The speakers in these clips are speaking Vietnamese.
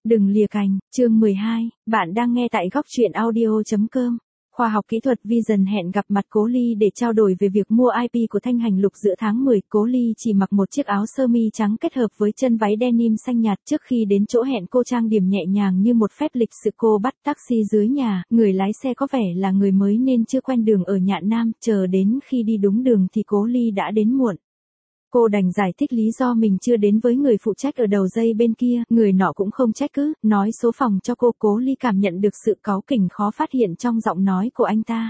Đừng lìa cành, chương 12, bạn đang nghe tại góc truyện audio.com. Khoa học kỹ thuật Vision hẹn gặp mặt Cố Ly để trao đổi về việc mua IP của Thanh Hành Lục giữa tháng 10. Cố Ly chỉ mặc một chiếc áo sơ mi trắng kết hợp với chân váy denim xanh nhạt. Trước khi đến chỗ hẹn cô trang điểm nhẹ nhàng như một phép lịch sự. Cô bắt taxi dưới nhà, người lái xe có vẻ là người mới nên chưa quen đường ở Nhạn Nam. Chờ đến khi đi đúng đường thì Cố Ly đã đến muộn. Cô đành giải thích lý do mình chưa đến với người phụ trách ở đầu dây bên kia, người nọ cũng không trách cứ, nói số phòng cho cô. Cố Ly cảm nhận được sự cáu kỉnh khó phát hiện trong giọng nói của anh ta.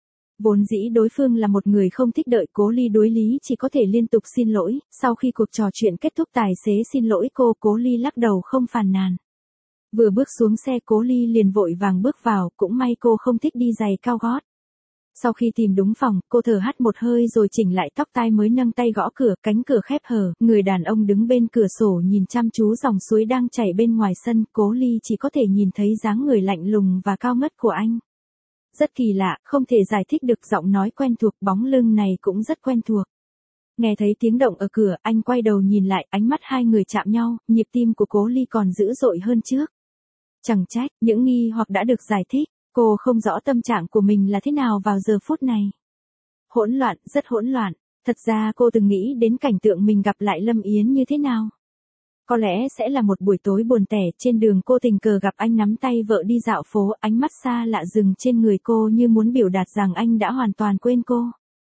Vốn dĩ đối phương là một người không thích đợi Cố Ly đối lý chỉ có thể liên tục xin lỗi. Sau khi cuộc trò chuyện kết thúc tài xế xin lỗi cô, Cố Ly lắc đầu không phàn nàn. Vừa bước xuống xe Cố Ly liền vội vàng bước vào, cũng may cô không thích đi giày cao gót. Sau khi tìm đúng phòng, cô thở hắt một hơi rồi chỉnh lại tóc tai mới nâng tay gõ cửa, cánh cửa khép hờ, người đàn ông đứng bên cửa sổ nhìn chăm chú dòng suối đang chảy bên ngoài sân. Cố Ly chỉ có thể nhìn thấy dáng người lạnh lùng và cao ngất của anh. Rất kỳ lạ, không thể giải thích được, giọng nói quen thuộc, bóng lưng này cũng rất quen thuộc. Nghe thấy tiếng động ở cửa, anh quay đầu nhìn lại, ánh mắt hai người chạm nhau, nhịp tim của Cố Ly còn dữ dội hơn trước. Chẳng trách, những nghi hoặc đã được giải thích. Cô không rõ tâm trạng của mình là thế nào vào giờ phút này. Hỗn loạn, rất hỗn loạn. Thật ra cô từng nghĩ đến cảnh tượng mình gặp lại Lâm Yến như thế nào. Có lẽ sẽ là một buổi tối buồn tẻ. Trên đường cô tình cờ gặp anh nắm tay vợ đi dạo phố, ánh mắt xa lạ dừng trên người cô như muốn biểu đạt rằng anh đã hoàn toàn quên cô.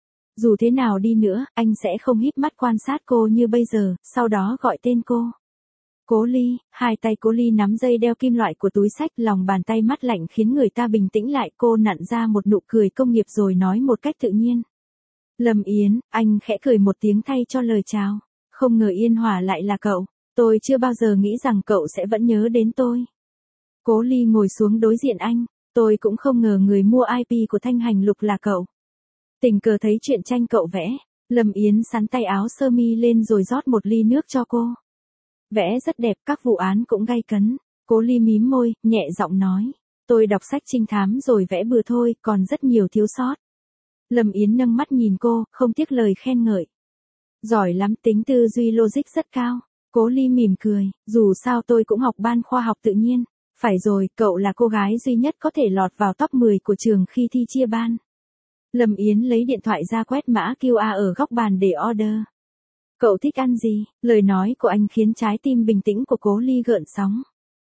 Dù thế nào đi nữa, anh sẽ không híp mắt quan sát cô như bây giờ, sau đó gọi tên cô. Cố Ly. Hai tay Cố Ly nắm dây đeo kim loại của túi xách, lòng bàn tay mát lạnh khiến người ta bình tĩnh lại. Cô nặn ra một nụ cười công nghiệp rồi nói một cách tự nhiên. Lâm Yến. Anh khẽ cười một tiếng thay cho lời chào. Không ngờ Yên Hòa lại là cậu. Tôi chưa bao giờ nghĩ rằng cậu sẽ vẫn nhớ đến tôi. Cố Ly ngồi xuống đối diện anh. Tôi cũng không ngờ người mua IP của Thanh Hành Lục là cậu. Tình cờ thấy truyện tranh cậu vẽ. Lâm Yến sắn tay áo sơ mi lên rồi rót một ly nước cho cô. Vẽ rất đẹp, các vụ án cũng gay cấn. Cố Ly mím môi, nhẹ giọng nói. Tôi đọc sách trinh thám rồi vẽ bừa thôi, còn rất nhiều thiếu sót. Lâm Yến nâng mắt nhìn cô, không tiếc lời khen ngợi. Giỏi lắm, tính tư duy logic rất cao. Cố Ly mỉm cười, dù sao tôi cũng học ban khoa học tự nhiên. Phải rồi, cậu là cô gái duy nhất có thể lọt vào top 10 của trường khi thi chia ban. Lâm Yến lấy điện thoại ra quét mã QR ở góc bàn để order. Cậu thích ăn gì? Lời nói của anh khiến trái tim bình tĩnh của Cố Ly gợn sóng.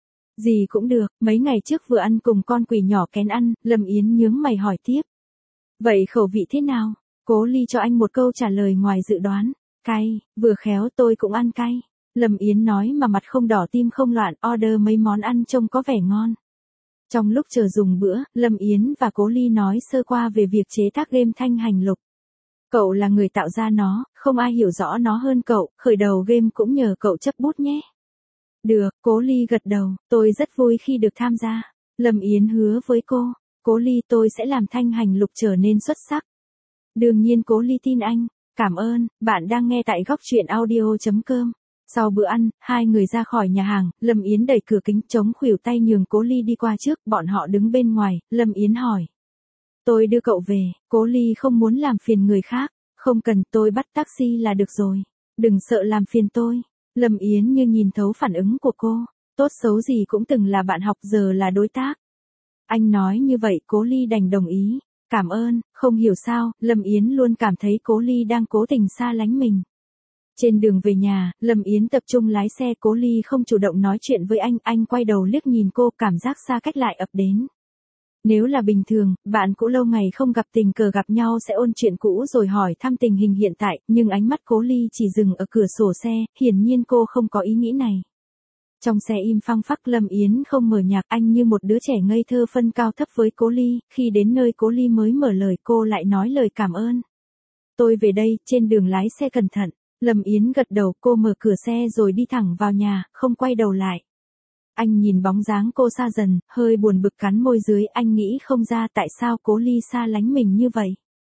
Gì cũng được, mấy ngày trước vừa ăn cùng con quỷ nhỏ kén ăn. Lâm Yến nhướng mày hỏi tiếp. Vậy khẩu vị thế nào? Cố Ly cho anh một câu trả lời ngoài dự đoán. Cay, vừa khéo tôi cũng ăn cay. Lâm Yến nói mà mặt không đỏ tim không loạn, order mấy món ăn trông có vẻ ngon. Trong lúc chờ dùng bữa, Lâm Yến và Cố Ly nói sơ qua về việc chế tác game Thanh Hành Lục. Cậu là người tạo ra nó, không ai hiểu rõ nó hơn cậu, khởi đầu game cũng nhờ cậu chấp bút nhé. Được, Cố Ly gật đầu, tôi rất vui khi được tham gia. Lâm Yến hứa với cô, Cố Ly, tôi sẽ làm Thanh Hành Lục trở nên xuất sắc. Đương nhiên Cố Ly tin anh. Cảm ơn, bạn đang nghe tại góc truyện audio.com. Sau bữa ăn, hai người ra khỏi nhà hàng, Lâm Yến đẩy cửa kính chống khuỷu tay nhường Cố Ly đi qua trước, bọn họ đứng bên ngoài. Lâm Yến hỏi. Tôi đưa cậu về. Cố Ly không muốn làm phiền người khác. Không cần, tôi bắt taxi là được rồi. Đừng sợ làm phiền tôi. Lâm Yến như nhìn thấu phản ứng của cô. Tốt xấu gì cũng từng là bạn học, giờ là đối tác. Anh nói như vậy Cố Ly đành đồng ý. Cảm ơn. Không hiểu sao, Lâm Yến luôn cảm thấy Cố Ly đang cố tình xa lánh mình. Trên đường về nhà, Lâm Yến tập trung lái xe. Cố Ly không chủ động nói chuyện với anh quay đầu liếc nhìn cô, cảm giác xa cách lại ập đến. Nếu là bình thường, bạn cũ lâu ngày không gặp tình cờ gặp nhau sẽ ôn chuyện cũ rồi hỏi thăm tình hình hiện tại, nhưng ánh mắt Cố Ly chỉ dừng ở cửa sổ xe, hiển nhiên cô không có ý nghĩ này. Trong xe im phăng phắc, Lâm Yến không mở nhạc, anh như một đứa trẻ ngây thơ phân cao thấp với Cố Ly. Khi đến nơi Cố Ly mới mở lời, cô lại nói lời cảm ơn. Tôi về đây, trên đường lái xe cẩn thận. Lâm Yến gật đầu, cô mở cửa xe rồi đi thẳng vào nhà, không quay đầu lại. Anh nhìn bóng dáng cô xa dần, hơi buồn bực cắn môi dưới, anh nghĩ không ra tại sao Cố Ly xa lánh mình như vậy.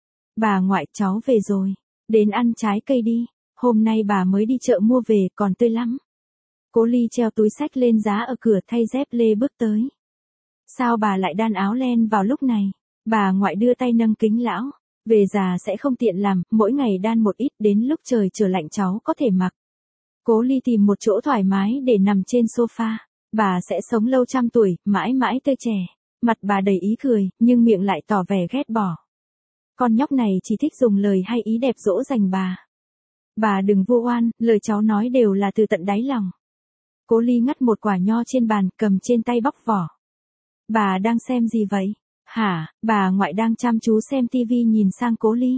Bà ngoại, cháu về rồi. Đến ăn trái cây đi. Hôm nay bà mới đi chợ mua về, còn tươi lắm. Cố Ly treo túi xách lên giá ở cửa, thay dép lê bước tới. Sao bà lại đan áo len vào lúc này? Bà ngoại đưa tay nâng kính lão. Về già sẽ không tiện làm, mỗi ngày đan một ít, đến lúc trời trở lạnh cháu có thể mặc. Cố Ly tìm một chỗ thoải mái để nằm trên sofa. Bà sẽ sống lâu trăm tuổi, mãi mãi tươi trẻ. Mặt bà đầy ý cười, nhưng miệng lại tỏ vẻ ghét bỏ. Con nhóc này chỉ thích dùng lời hay ý đẹp dỗ dành bà. Bà đừng vu oan, lời cháu nói đều là từ tận đáy lòng. Cố Ly ngắt một quả nho trên bàn, cầm trên tay bóc vỏ. Bà đang xem gì vậy? Hả, bà ngoại đang chăm chú xem tivi nhìn sang Cố Ly.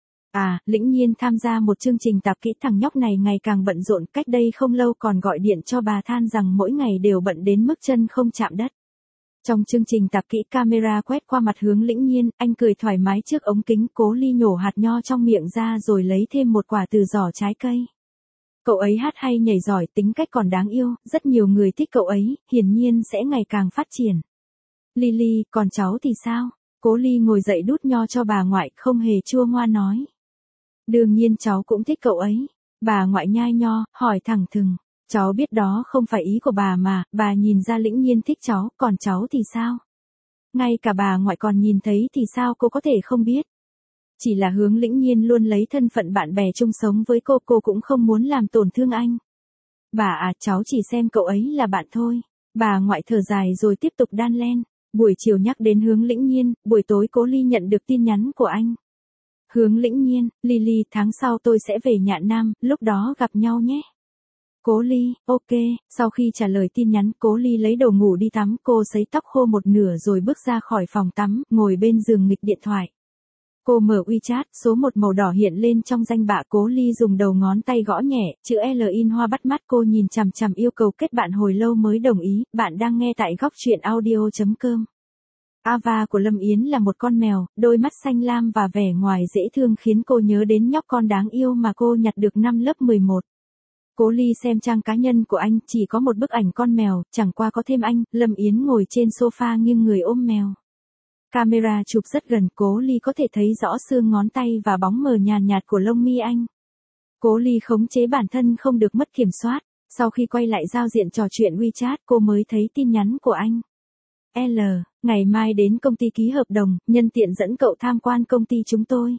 À, Lĩnh Nhiên tham gia một chương trình tạp kỹ, thằng nhóc này ngày càng bận rộn, cách đây không lâu còn gọi điện cho bà than rằng mỗi ngày đều bận đến mức chân không chạm đất. Trong chương trình tạp kỹ, camera quét qua mặt hướng Lĩnh Nhiên, anh cười thoải mái trước ống kính. Cố Ly nhổ hạt nho trong miệng ra rồi lấy thêm một quả từ giỏ trái cây. Cậu ấy hát hay nhảy giỏi, tính cách còn đáng yêu, rất nhiều người thích cậu ấy, hiển nhiên sẽ ngày càng phát triển. Lily, còn cháu thì sao? Cố Ly ngồi dậy đút nho cho bà ngoại, không hề chua ngoa nói. Đương nhiên cháu cũng thích cậu ấy. Bà ngoại nhai nho, hỏi thẳng thừng. Cháu biết đó không phải ý của bà mà, bà nhìn ra Lĩnh Nhiên thích cháu, còn cháu thì sao? Ngay cả bà ngoại còn nhìn thấy thì sao cô có thể không biết? Chỉ là Hướng Lĩnh Nhiên luôn lấy thân phận bạn bè chung sống với cô cũng không muốn làm tổn thương anh. Bà à, cháu chỉ xem cậu ấy là bạn thôi. Bà ngoại thở dài rồi tiếp tục đan len. Buổi chiều nhắc đến Hướng Lĩnh Nhiên, buổi tối Cố Ly nhận được tin nhắn của anh. Hướng Lĩnh Nhiên, Lily, tháng sau tôi sẽ về Nhạn Nam, lúc đó gặp nhau nhé. Cố Ly, ok. Sau khi trả lời tin nhắn, Cố Ly lấy đồ ngủ đi tắm, cô sấy tóc khô một nửa rồi bước ra khỏi phòng tắm, ngồi bên giường nghịch điện thoại. Cô mở WeChat, số 1 màu đỏ hiện lên trong danh bạ. Cố Ly dùng đầu ngón tay gõ nhẹ, chữ L in hoa bắt mắt. Cô nhìn chằm chằm yêu cầu kết bạn hồi lâu mới đồng ý. Bạn đang nghe tại góc truyện audio.com. Ava của Lâm Yến là một con mèo, đôi mắt xanh lam và vẻ ngoài dễ thương khiến cô nhớ đến nhóc con đáng yêu mà cô nhặt được năm lớp 11. Cố Ly xem trang cá nhân của anh, chỉ có một bức ảnh con mèo, chẳng qua có thêm anh. Lâm Yến ngồi trên sofa nghiêng người ôm mèo. Camera chụp rất gần, Cố Ly có thể thấy rõ xương ngón tay và bóng mờ nhàn nhạt của lông mi anh. Cố Ly khống chế bản thân không được mất kiểm soát. Sau khi quay lại giao diện trò chuyện WeChat, cô mới thấy tin nhắn của anh. L, ngày mai đến công ty ký hợp đồng, nhân tiện dẫn cậu tham quan công ty chúng tôi.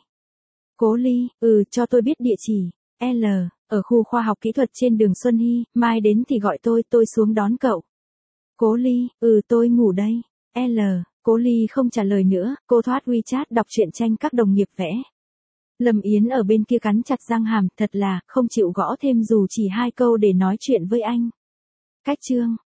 Cố Ly, cho tôi biết địa chỉ. L, ở khu khoa học kỹ thuật trên đường Xuân Hy, mai đến thì gọi tôi xuống đón cậu. Cố Ly, tôi ngủ đây. L, Cố Ly không trả lời nữa, cô thoát WeChat đọc truyện tranh các đồng nghiệp vẽ. Lâm Yến ở bên kia cắn chặt răng hàm, thật là, không chịu gõ thêm dù chỉ 2 câu để nói chuyện với anh. Cách chương.